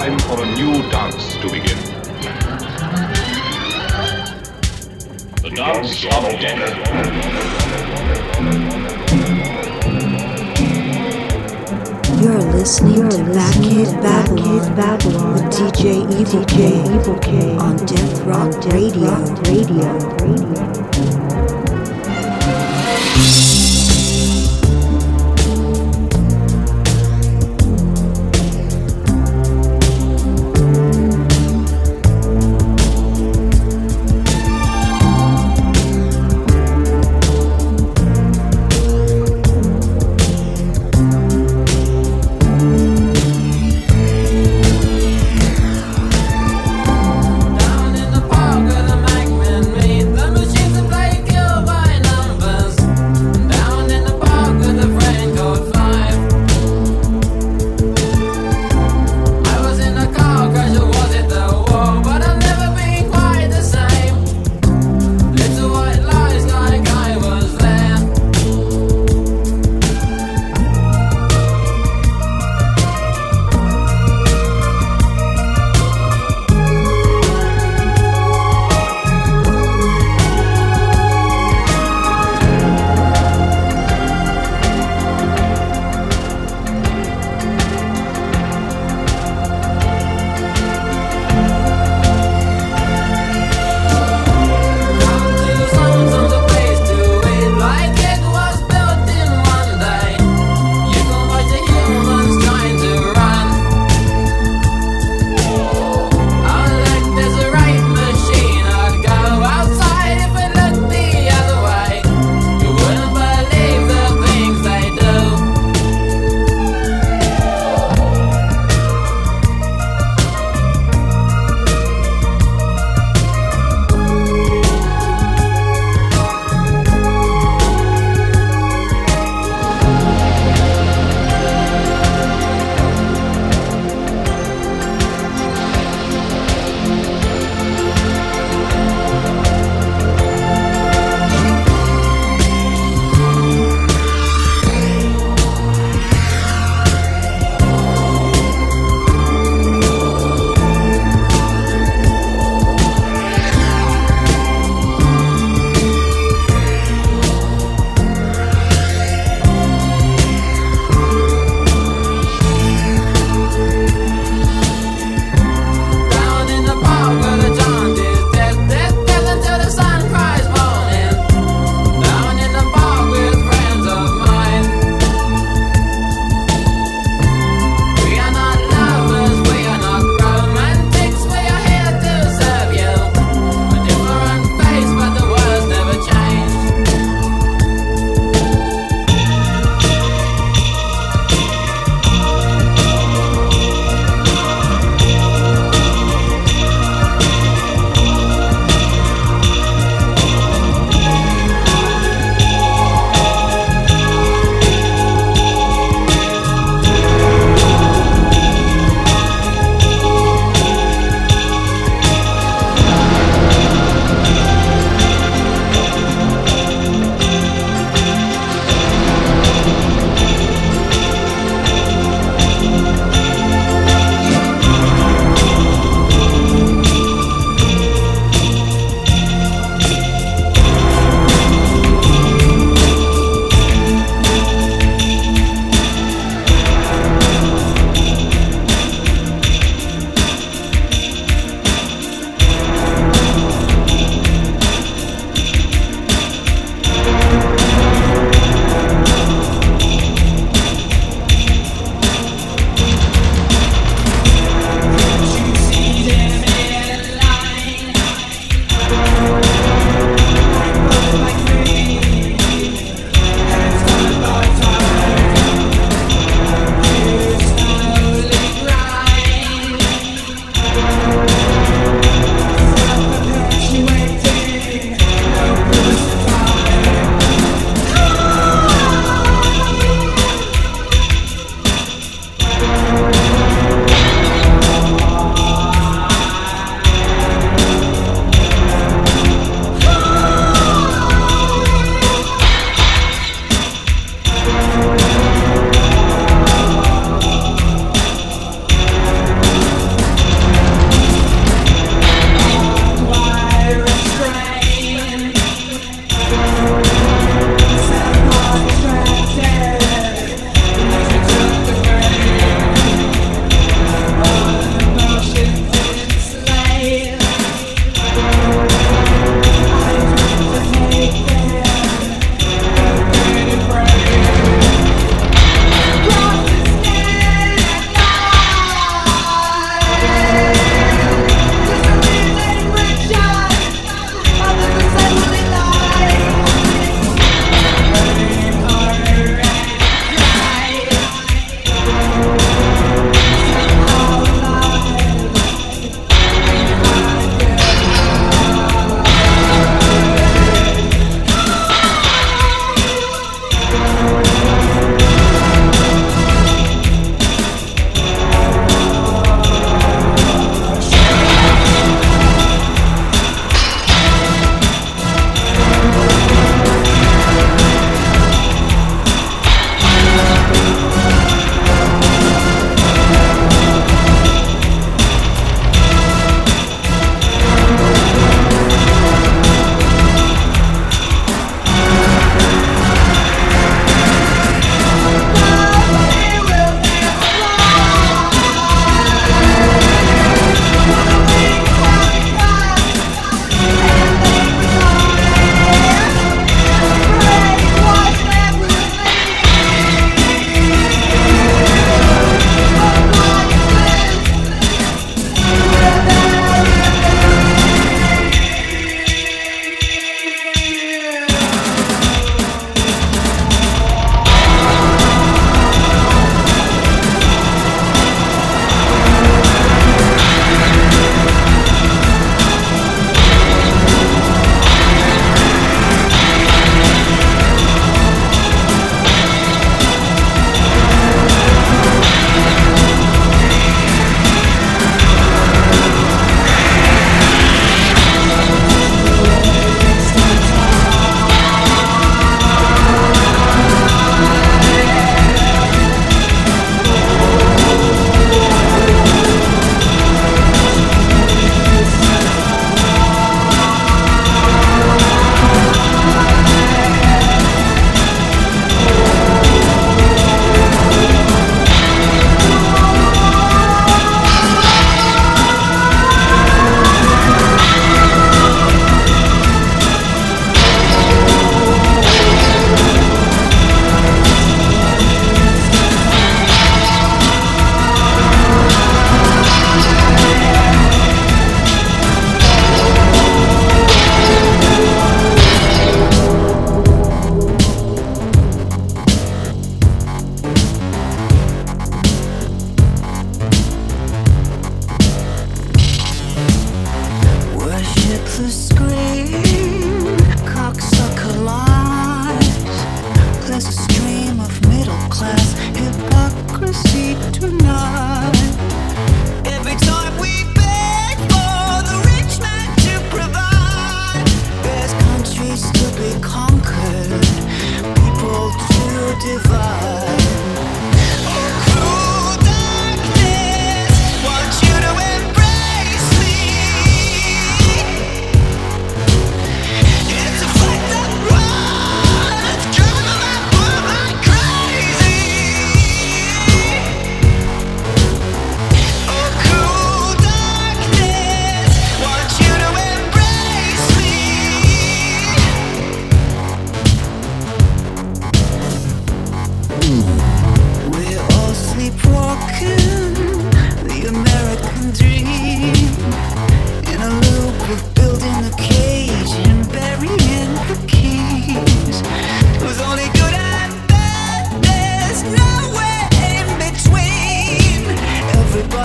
time for a new dance to begin. The dance of death. You're listening to Backhead Babylon with DJ Evil K on Death Rock Radio. The machines that play kill by numbers.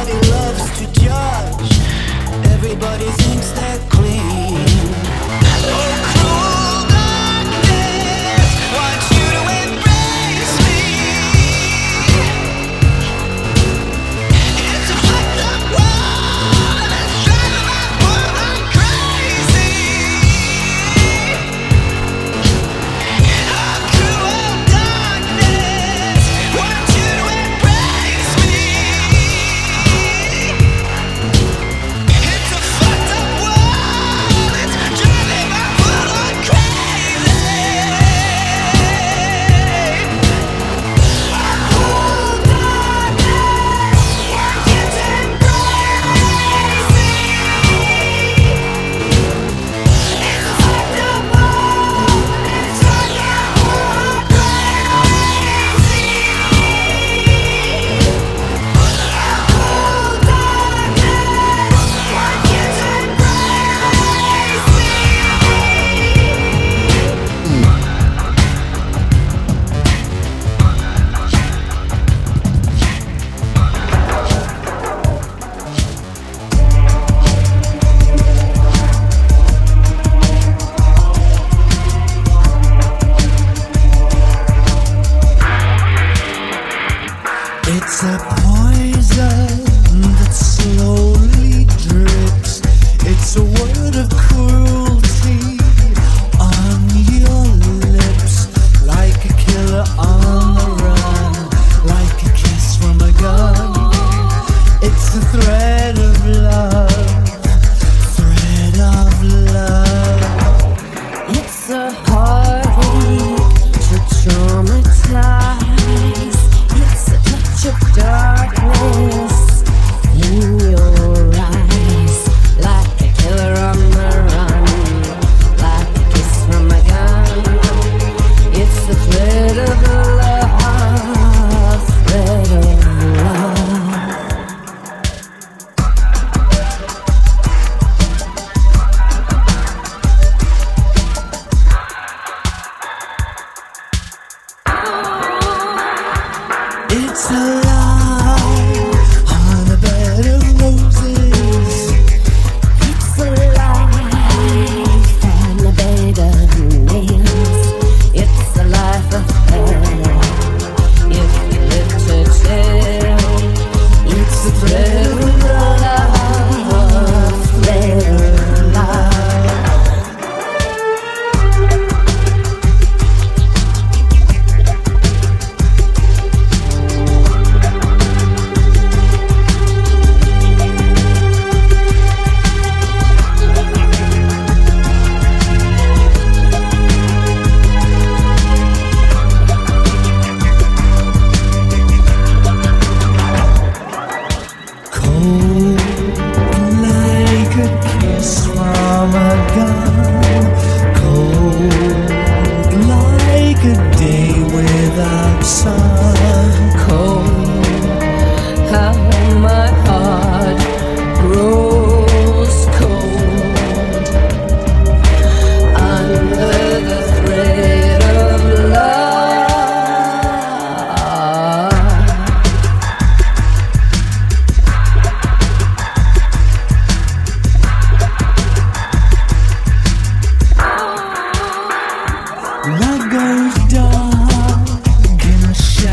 Love goes dark in a shadow.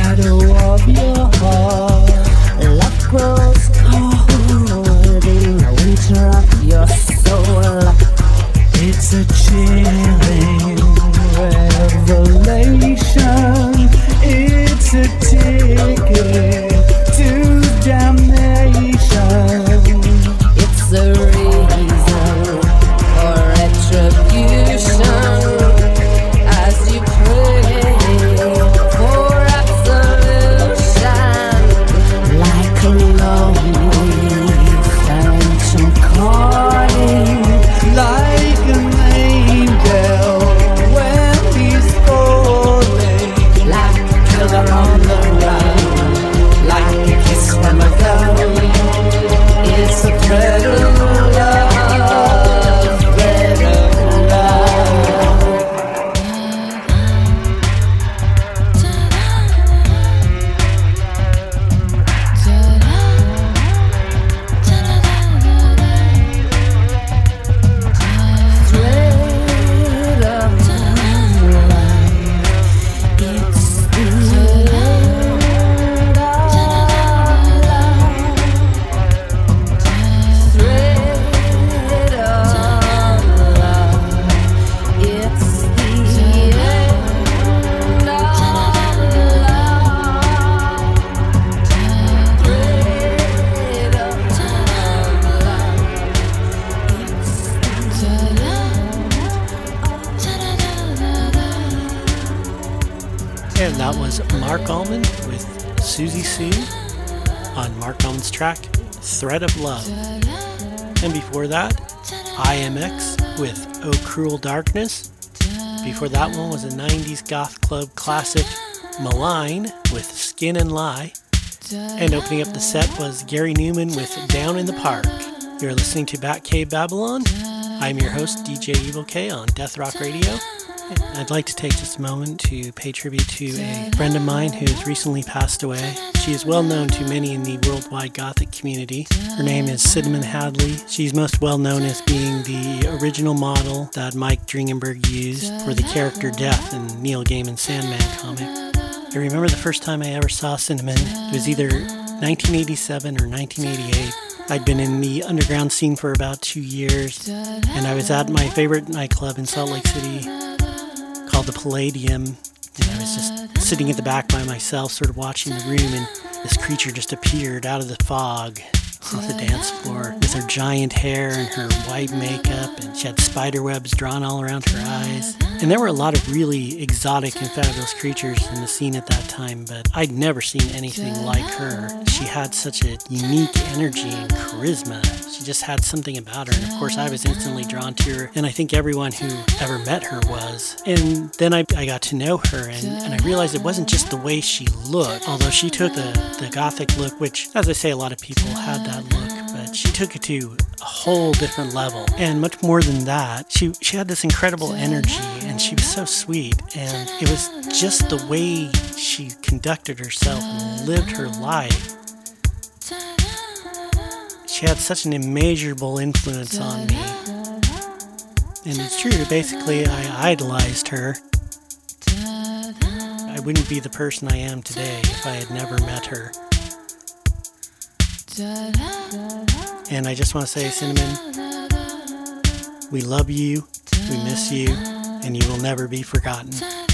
Mark Allman with Susie Sue on Mark Allman's track Thread of Love. And before that, IMX with Oh Cruel Darkness. Before that one was a 90s goth club classic Malign with Skin and Lie. And opening up the set was Gary Newman with Down in the Park. You're listening to Batcave Babylon. I'm your host, DJ Evil K on Death Rock Radio. I'd like to take just a moment to pay tribute to a friend of mine who has recently passed away. She is well known to many in the worldwide Gothic community. Her name is Cinnamon Hadley. She's most well known as being the original model that Mike Dringenberg used for the character Death in Neil Gaiman's Sandman comic. I remember the first time I ever saw Cinnamon. It was either 1987 or 1988. I'd been in the underground scene for about 2 years, and I was at my favorite nightclub in Salt Lake City called the Palladium, and I was just sitting at the back by myself, sort of watching the room, and this creature just appeared out of the fog on the dance floor with her giant hair and her white makeup, and she had spider webs drawn all around her eyes. And there were a lot of really exotic and fabulous creatures in the scene at that time, but I'd never seen anything like her. She had such a unique energy and charisma. She just had something about her, and of course I was instantly drawn to her, and I think everyone who ever met her was. And then I got to know her, and I realized it wasn't just the way she looked, although she took the gothic look, which, as I say, a lot of people had that look, but she took it to a whole different level. And much more than that, she had this incredible energy, and she was so sweet, and it was just the way she conducted herself and lived her life. She had such an immeasurable influence on me. And it's true, basically I idolized her. I wouldn't be the person I am today if I had never met her. And I just want to say, Cinnamon, we love you, we miss you, and you will never be forgotten.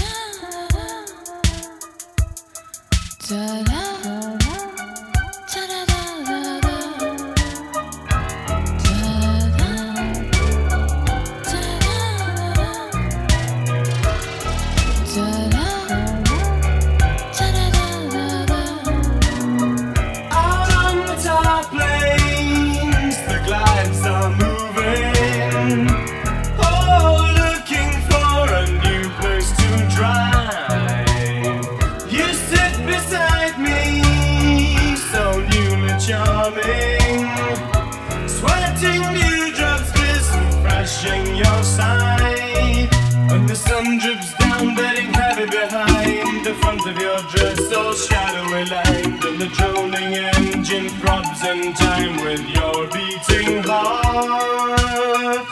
Shadowy lined and the droning engine throbs in time with your beating heart.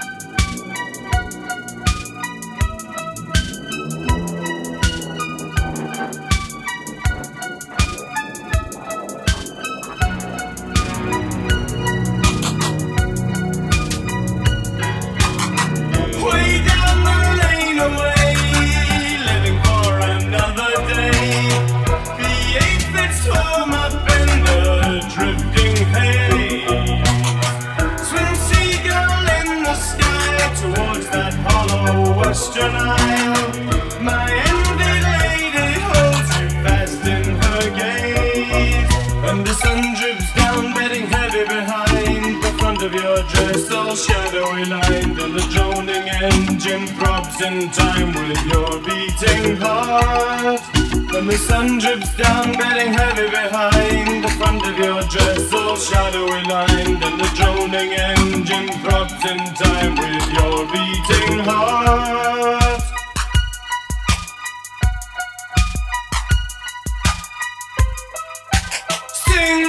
Way down the lane away, living for another day. Swam up in the drifting haze. Twin seagull in the sky towards that hollow western isle. My envied lady holds you fast in her gaze, and the sun drips down, bedding heavy behind the front of your dress, all shadowy lined, and the droning engine throbs in time with your beating heart. And the sun drips down, bedding heavy behind the front of your dress, all shadowy lined, and the droning engine throbs in time with your beating heart. Sing,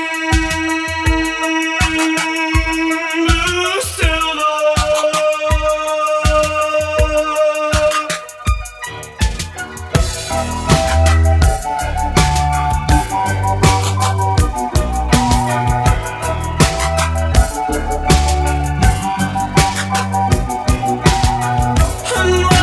and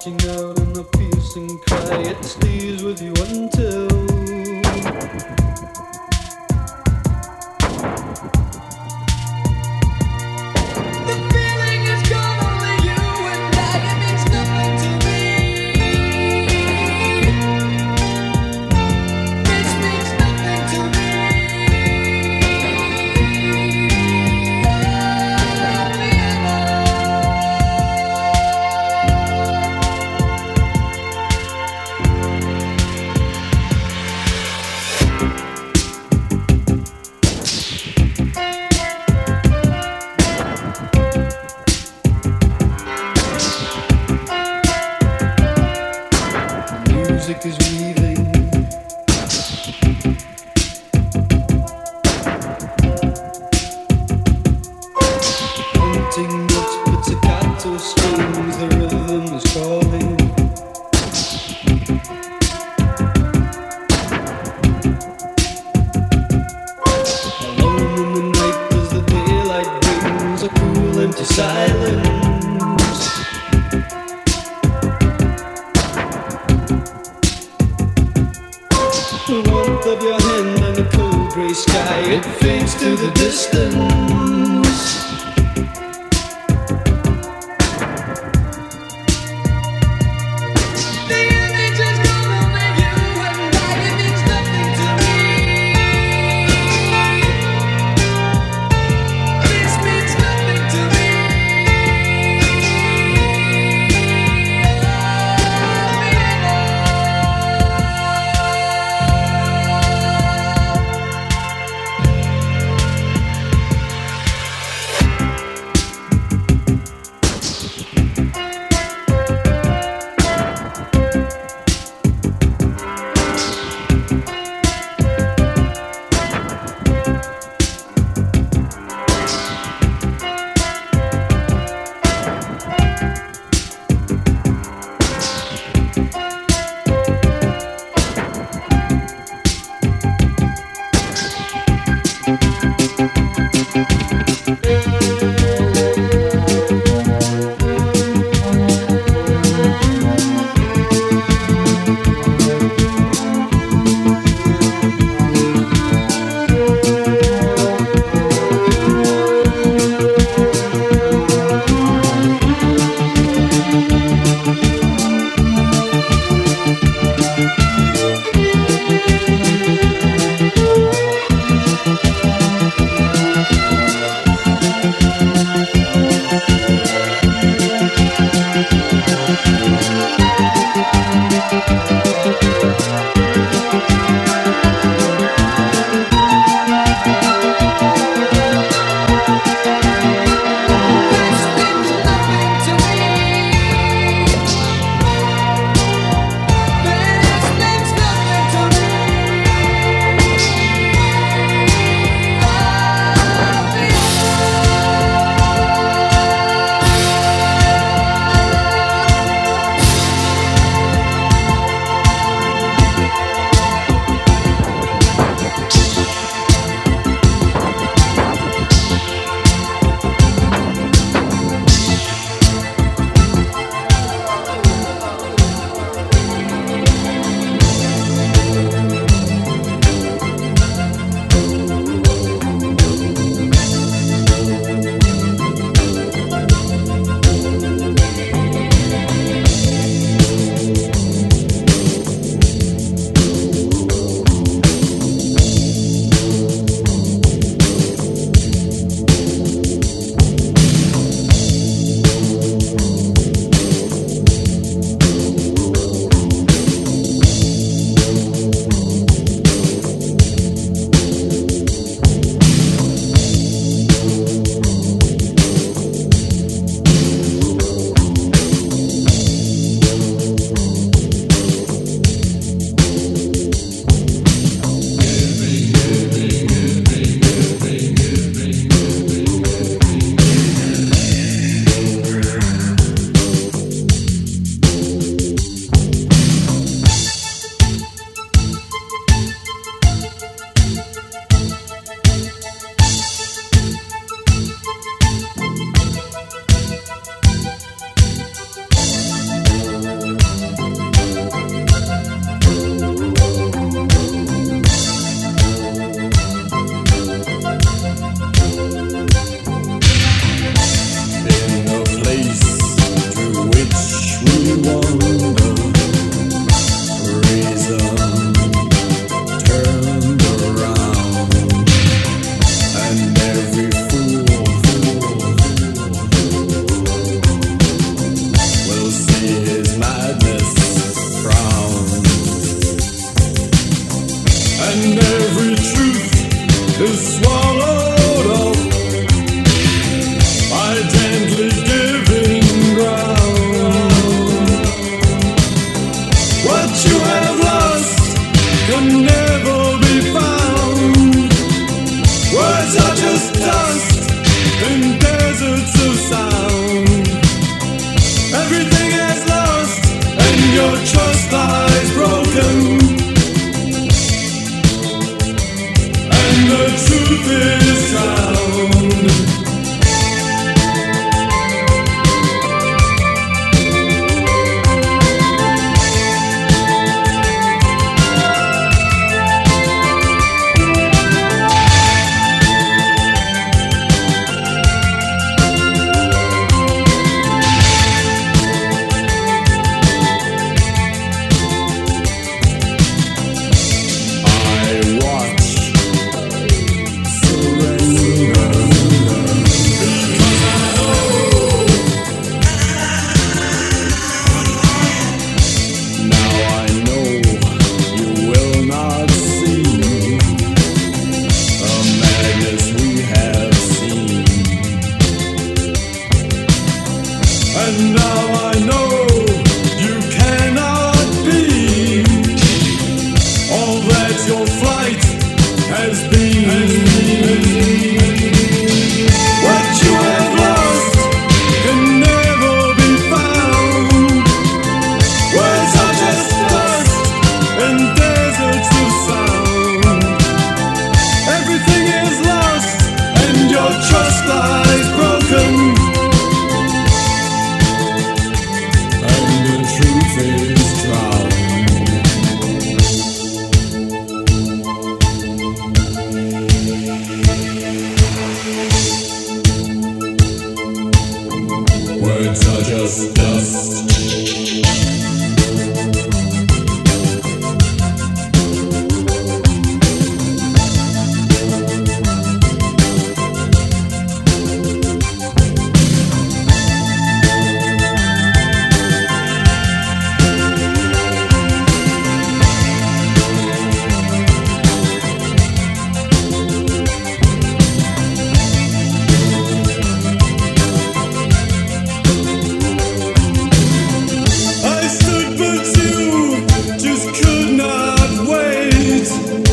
reaching out in a piercing cry. It stays with you until the feeling is gone. Only you and I. It means nothing to me. This means nothing to me. Music is weaving, hunting notes, pizzicato strings, the rhythm is calling. Alone in the night as the daylight brings a cool empty silence. The warmth of your hand and the cold grey sky, it fades to the distance. The image is gone, only you and I. It means nothing to me. This means nothing to me. And now I know you cannot be all that your flight has been. What you have lost can never be found. Words are just dust and deserts of sound. Everything is lost and your trust lies broken. And the truth is drowned. Words are just dust. I stood but you just could not wait.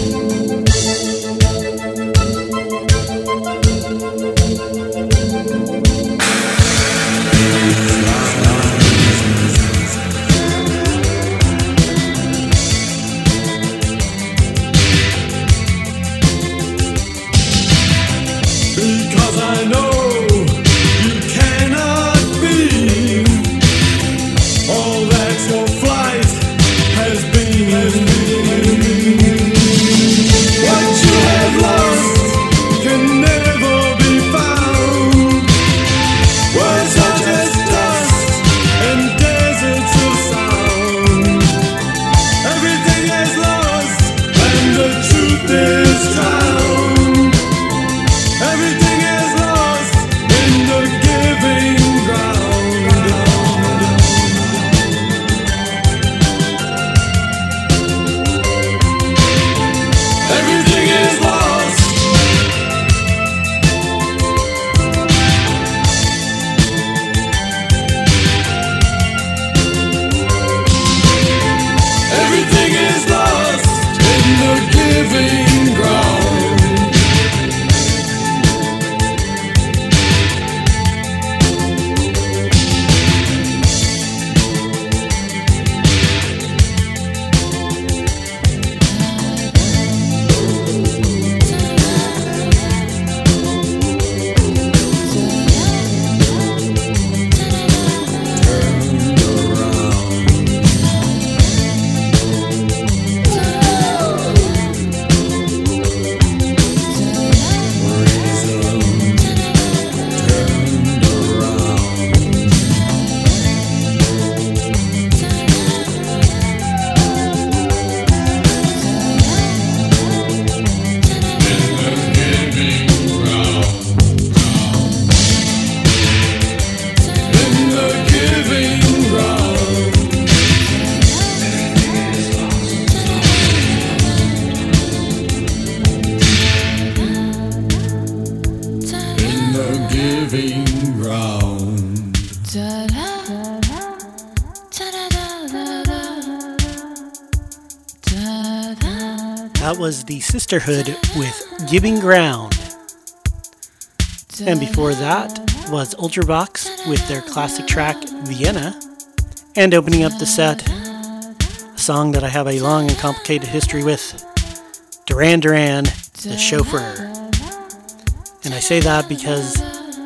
Because I know you cannot be all that your flight has been. What you have lost can never be found. Words are just dust and deserts of sound. Everything is lost and the truth is drowned. Everything is lost in the giving ground. Everything is lost. Everything is lost in the giving ground. That was the Sisterhood with Giving Ground. And before that was Ultravox with their classic track Vienna. And opening up the set, a song that I have a long and complicated history with, Duran Duran, The Chauffeur. And I say that because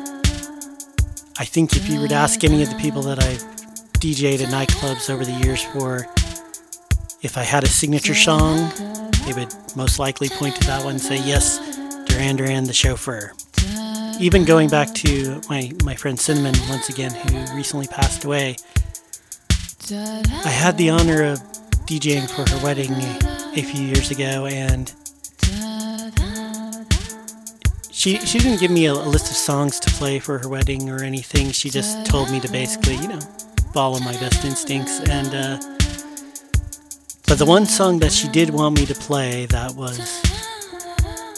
I think if you were to ask any of the people that I've DJ'd at nightclubs over the years for if I had a signature song, they would most likely point to that one and say, yes, Duran Duran, The Chauffeur. Even going back to my friend Cinnamon, once again, who recently passed away, I had the honor of DJing for her wedding a few years ago, and she didn't give me a list of songs to play for her wedding or anything. She just told me to basically, follow my best instincts. And but the one song that she did want me to play that was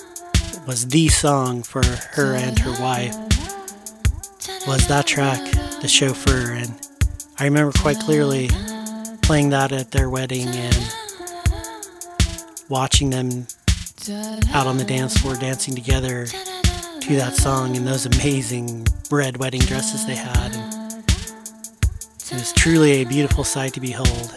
the song for her and her wife was that track the chauffeur, and I remember quite clearly playing that at their wedding and watching them out on the dance floor dancing together to that song in those amazing red wedding dresses they had. And it was truly a beautiful sight to behold.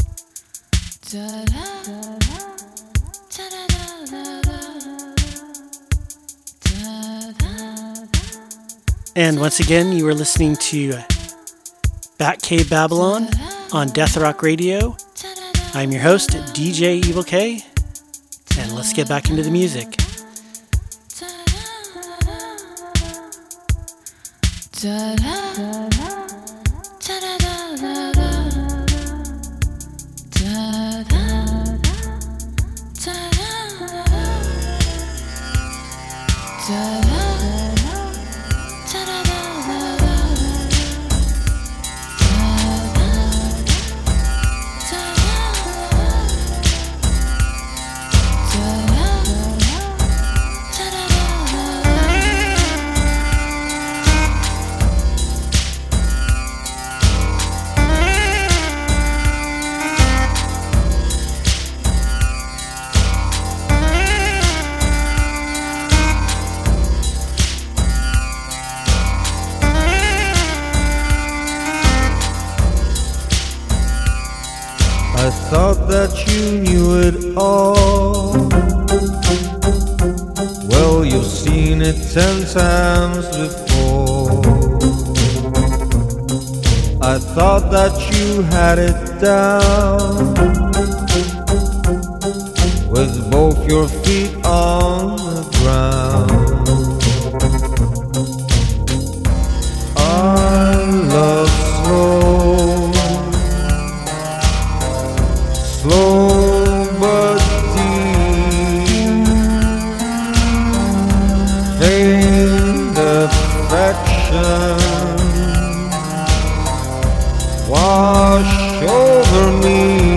And once again, you are listening to Batcave Babylon on Death Rock Radio. I'm your host, DJ Evil K, and let's get back into the music. I thought that you knew it all. Well, you've seen it 10 times before. I thought that you had it down, with both your feet on the ground. I love slow but deep, faint affection wash over me.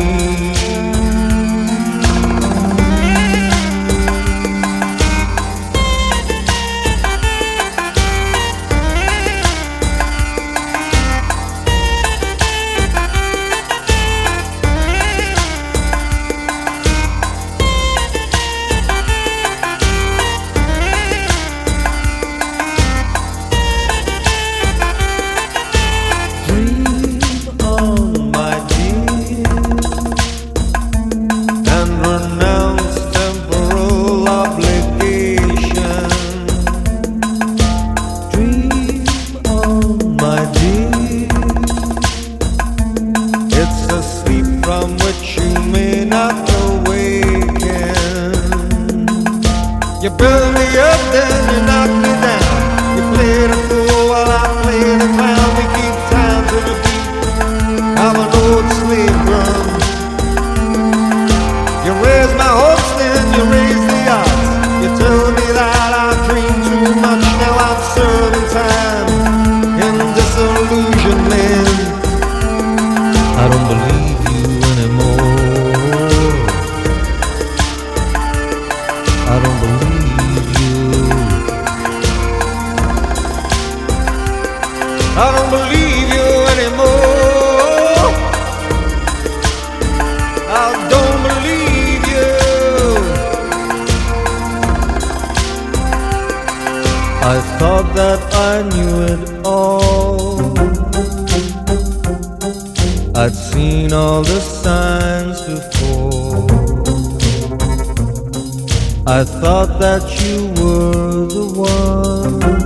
You build me up, then you knock me down. You play the fool while I play the clown. We keep time to the beat of an old slave drum. You raise my hopes, then you raise the odds. You tell me that I dream too much. Now I'm serving time in disillusionment. I don't believe you anymore. I don't believe you. I don't believe you anymore. I don't believe you. I thought that I knew it all. I'd seen all the signs before. I thought that you were the one.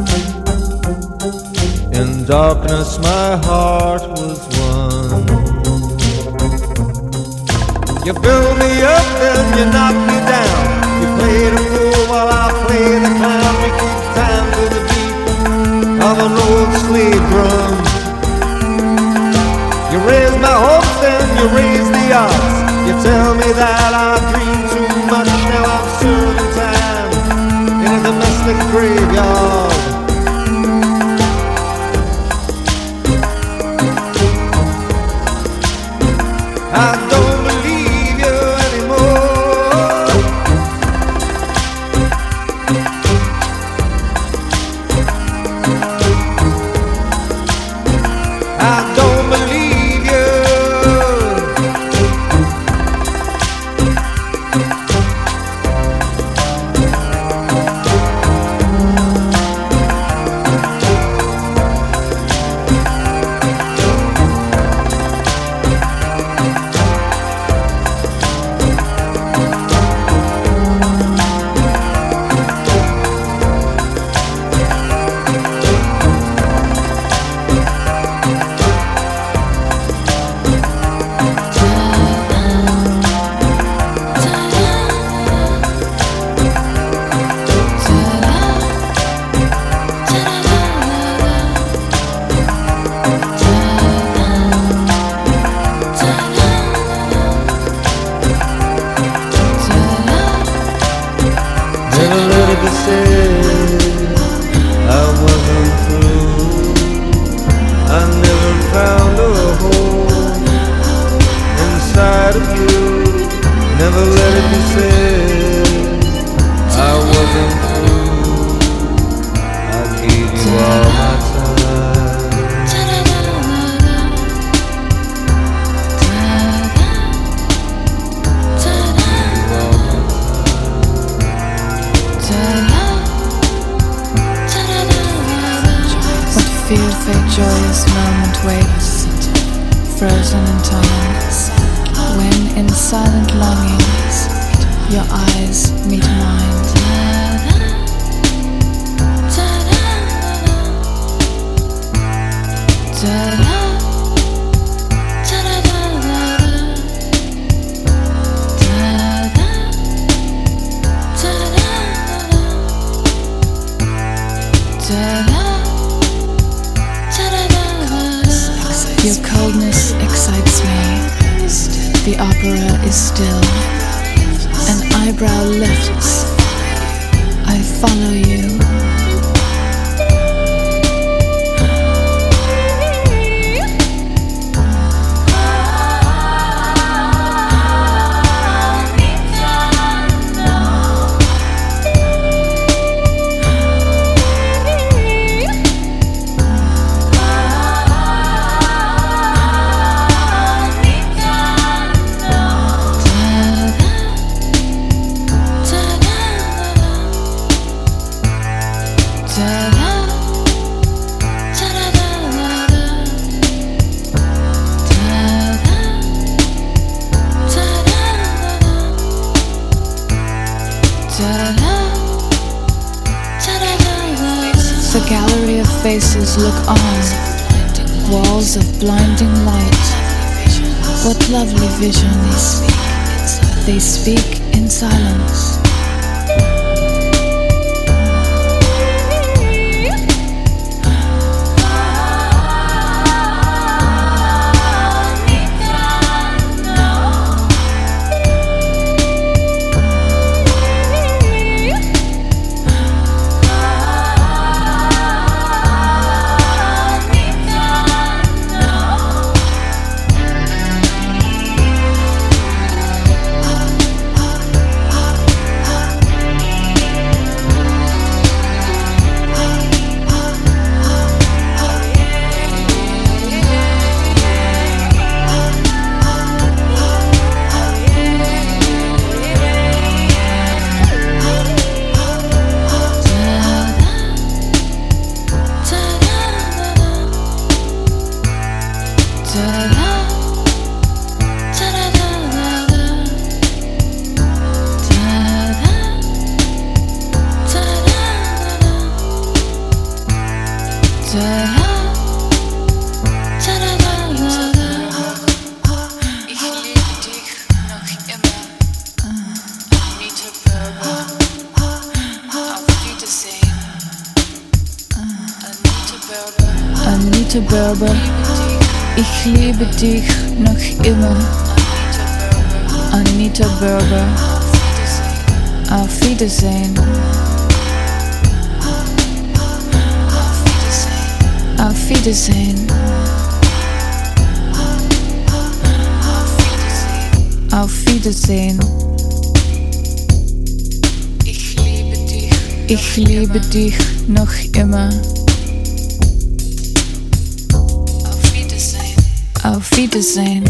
In darkness my heart was one. You build me up, then you knock me down. You play the fool while I play the clown. We keep time to the beat of an old slave drum. You raise my hopes, then you raise the odds. You tell me that I dream too much. Now I'm serving time in a domestic graveyard. I don't believe you anymore. feared fate joyous moment waits, frozen in time, when in silent longings your eyes meet mine. Your coldness excites me. The opera is still. An eyebrow lifts. I follow you. The gallery of faces look on, walls of blinding light. What lovely visions, they speak in silence. Anita Berber, ich liebe dich noch immer. Anita Berber, auf Wiedersehen. Auf Wiedersehen. Auf Wiedersehen. Ich liebe dich noch immer. Auf Wiedersehen.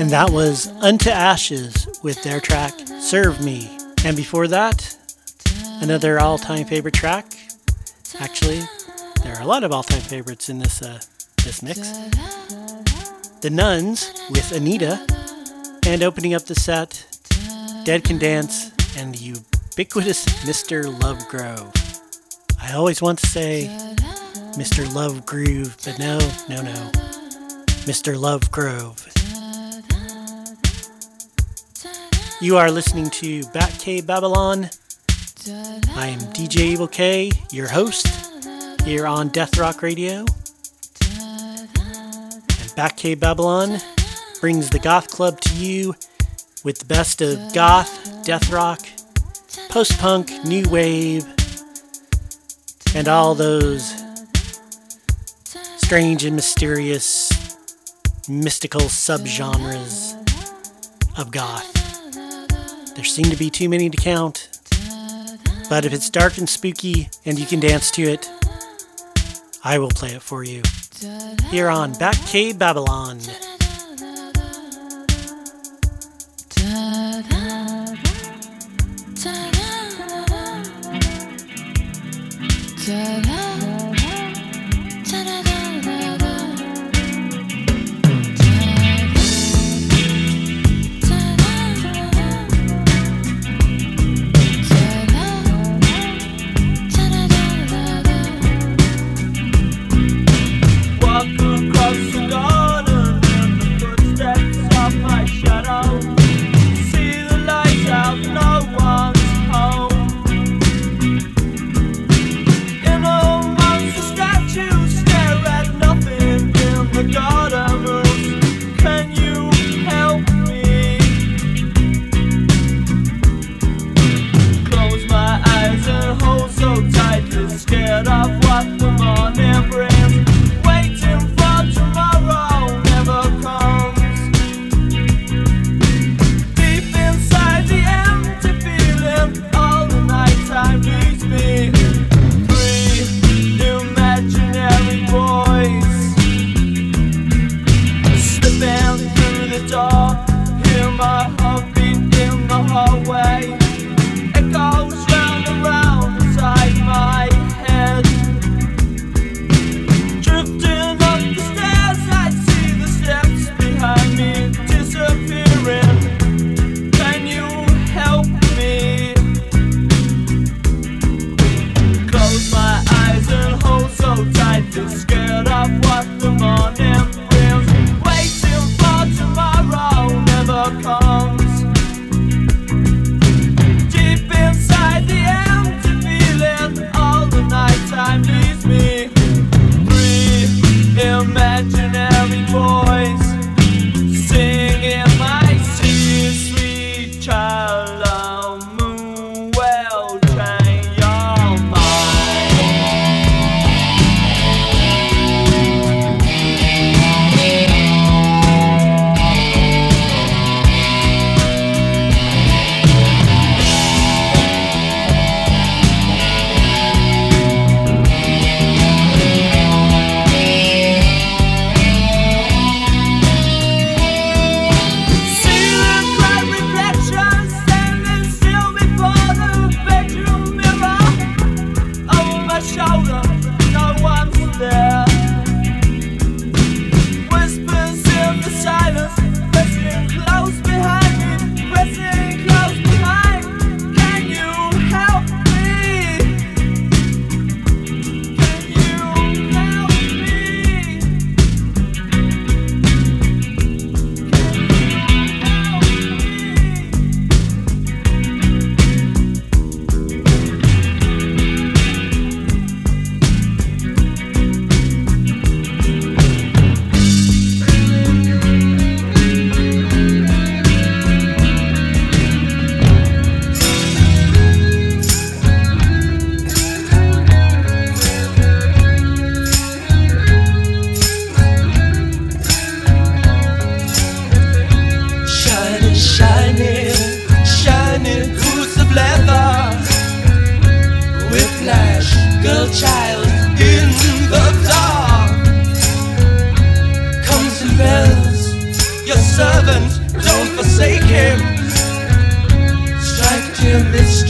And that was Unto Ashes with their track, Serve Me. And before that, another all-time favorite track. Actually, there are a lot of all-time favorites in this mix. The Nuns with Anita. And opening up the set, Dead Can Dance and the ubiquitous Mr. Lovegrove. I always want to say Mr. Lovegroove, but no. Mr. Lovegrove. You are listening to Batcave Babylon. I am DJ Evil K, your host, here on Death Rock Radio. And Batcave Babylon brings the Goth Club to you with the best of goth, death rock, post-punk, new wave, and all those strange and mysterious, mystical subgenres of goth. There seem to be too many to count, but if it's dark and spooky and you can dance to it, I will play it for you. Here on Batcave Babylon. You know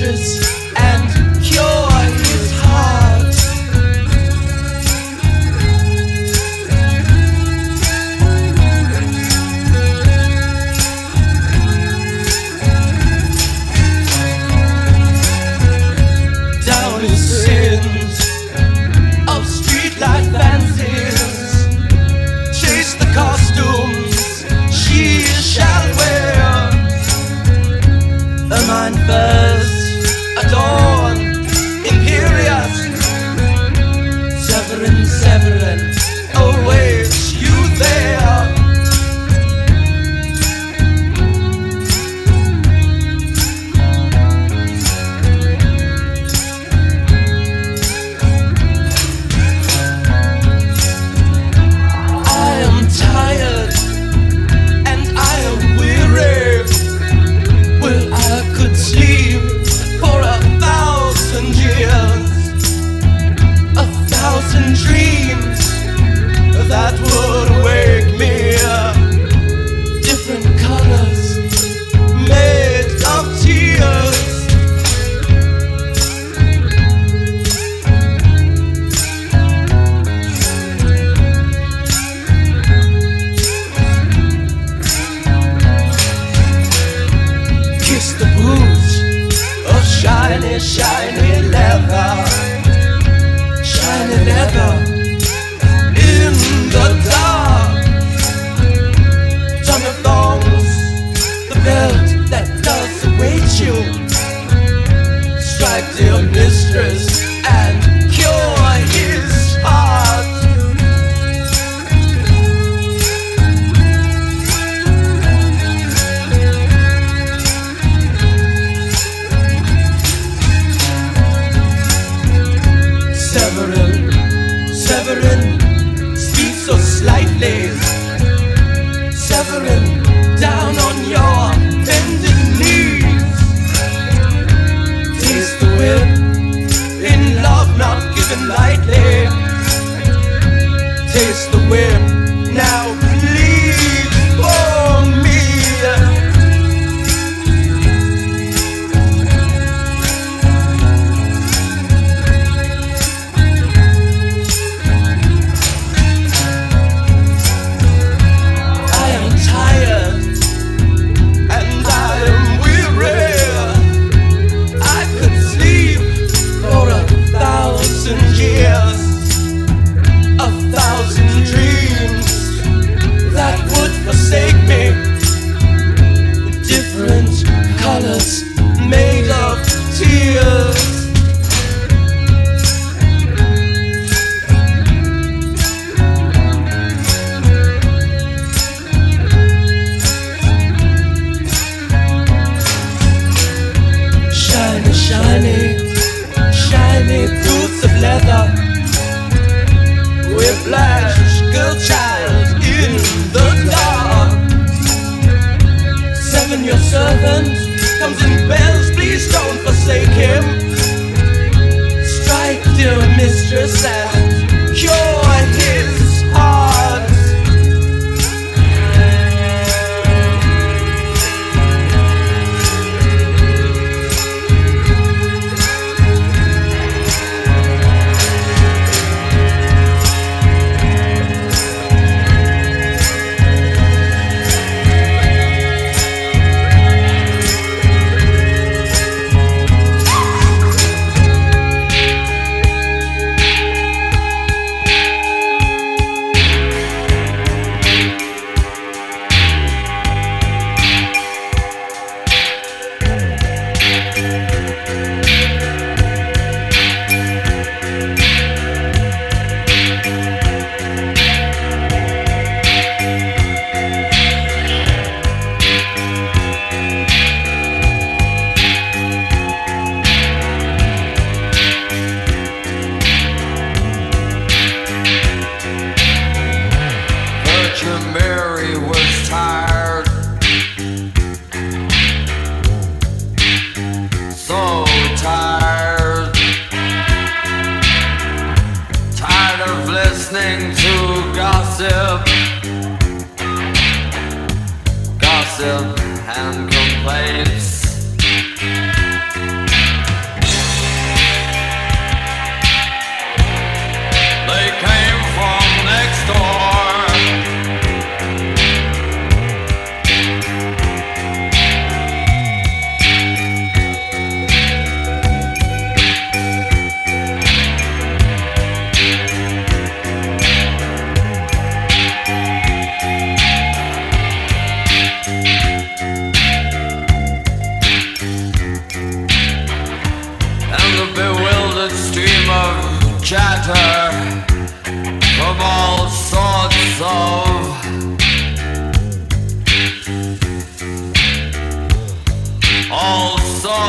mistress and cure his heart. Down his sins of streetlight fancies, chase the costumes she shall wear. A mind first adorn, imperious. Severin, Severin, awaits you there. I am tired and I am weary. Well, I could sleep for 1,000 years, 1,000 dreams that would wake me up. Different colors made of tears. Kiss the boots of shiny, shiny leather, shiny leather in the dark. Tongue of thorns, the belt that does await you. Strike dear mistress and cure his heart. Severin, Severin, speak so slightly. Severin, down on your bended knees. Taste the whip, in love not given lightly. Taste the whip, now please for me. Years, 1,000 dreams that would forsake me. Different colors made of tears. Shiny, shiny, shiny boots of leather. Whiplash, girl child in the dark. Seven, your servant comes in bells, please don't forsake him. Strike, dear mistress, and cure his heart.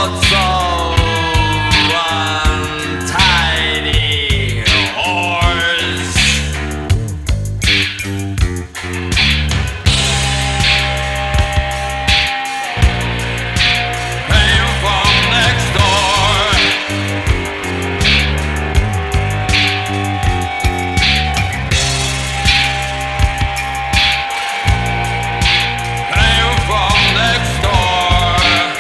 thoughts of untidy whores. Came from next door. Came from next door.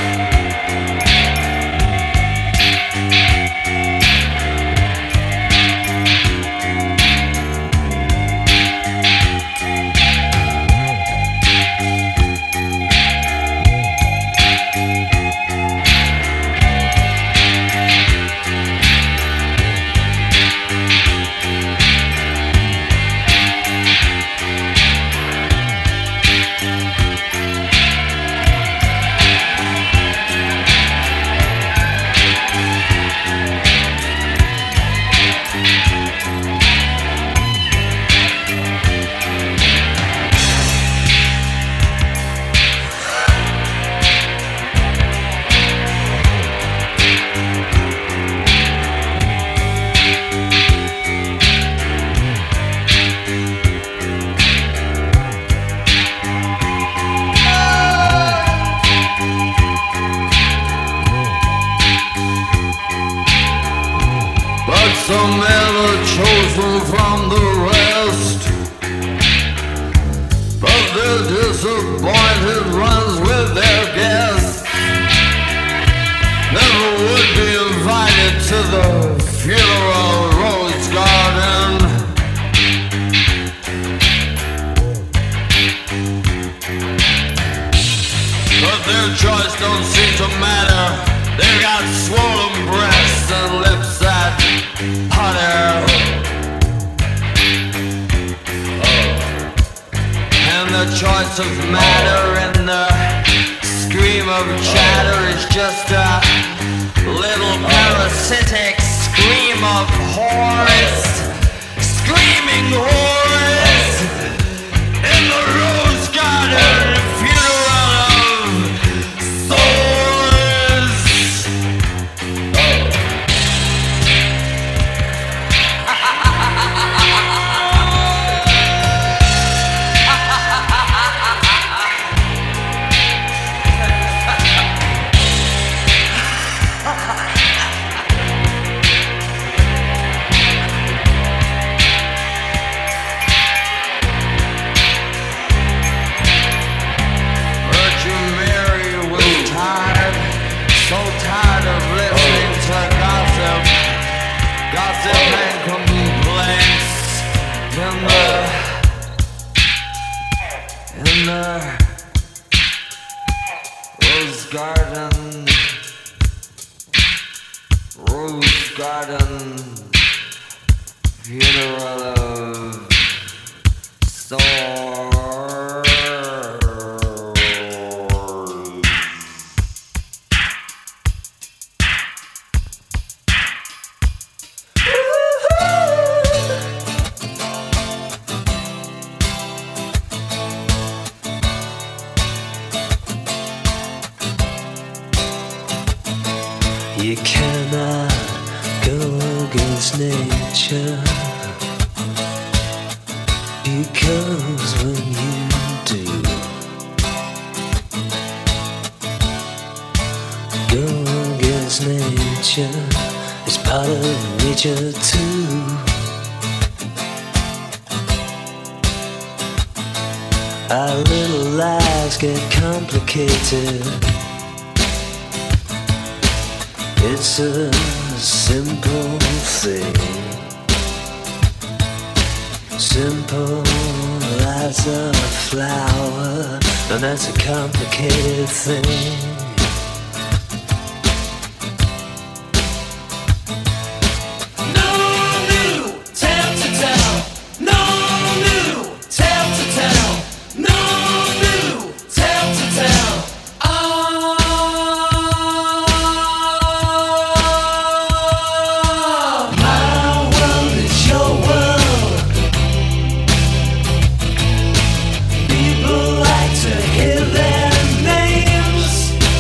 But some men are chosen from the rest. But their disappointed runs with their guests. Never would be invited to the funeral rose garden. But their choice don't seem to matter. They got swollen breasts and lips that putter. And the choice of matter and the scream of chatter is just a little parasitic scream of whores. Screaming whores in the rose garden funeral of swords. Virgin Mary was tired, so tired of listening to gossip, gossip and complaints in the rose garden, funeral of swords. You cannot go against nature, because when you do go against nature, it's part of nature too. Our little lives get complicated. It's a simple thing, simple as a flower, and that's a complicated thing. No new tale to tell. No new tale to tell. No new tale to tell. People like to hear their names.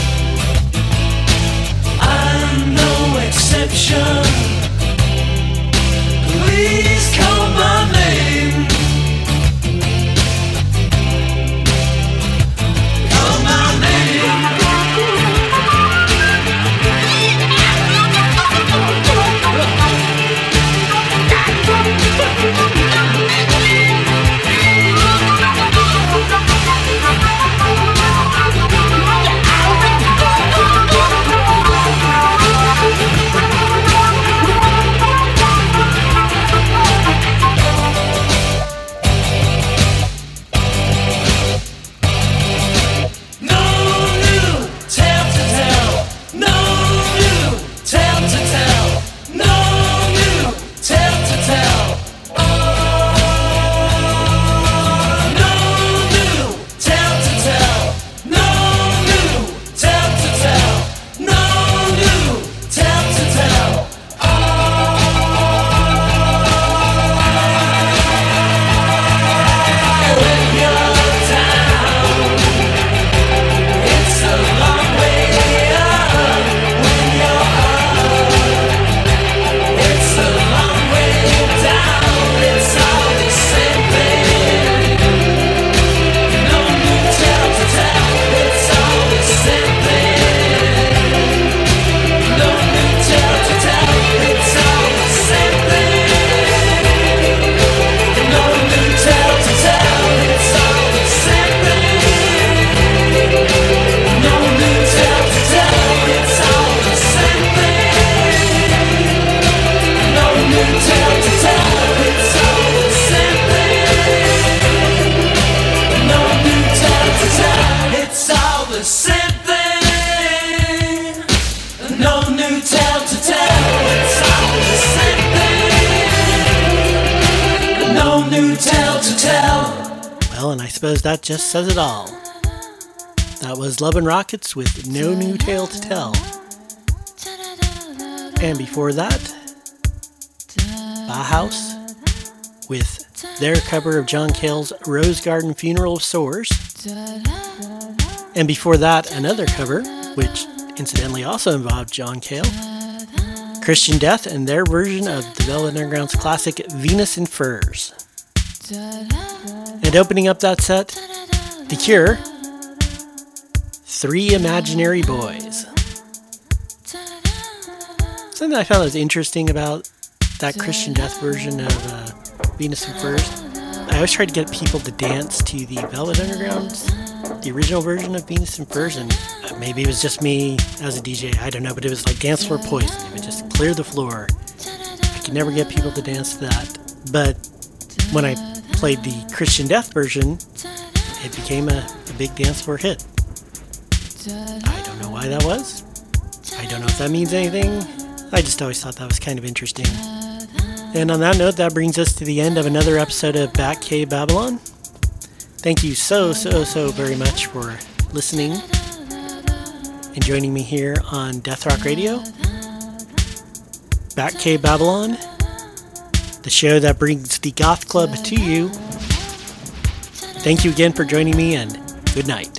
No new tale to tell. It's all the same thing. No new tale to tell. Well, and I suppose that just says it all. That was Love and Rockets with No New Tale to Tell. And before that, Bauhaus with their cover of John Cale's Rose Garden Funeral of Sores. And before that, another cover, which incidentally also involved John Cale, Christian Death and their version of the Velvet Underground's classic Venus in Furs. And opening up that set, The Cure, Three Imaginary Boys. Something I found was interesting about that Christian Death version of Venus in Furs, I always try to get people to dance to the Velvet Underground's, the original version of Venus in Furs, and maybe it was just me as a DJ, I don't know, but it was like dance floor poison. It would just clear the floor. I could never get people to dance to that. But when I played the Christian Death version, it became a big dance floor hit. I don't know why that was. I don't know if that means anything. I just always thought that was kind of interesting. And on that note, that brings us to the end of another episode of Bat Cave Babylon. Thank you so very much for listening and joining me here on Death Rock Radio. Bat Cave Babylon, the show that brings the Goth Club to you. Thank you again for joining me, and good night.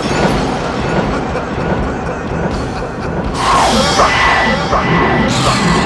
Suck.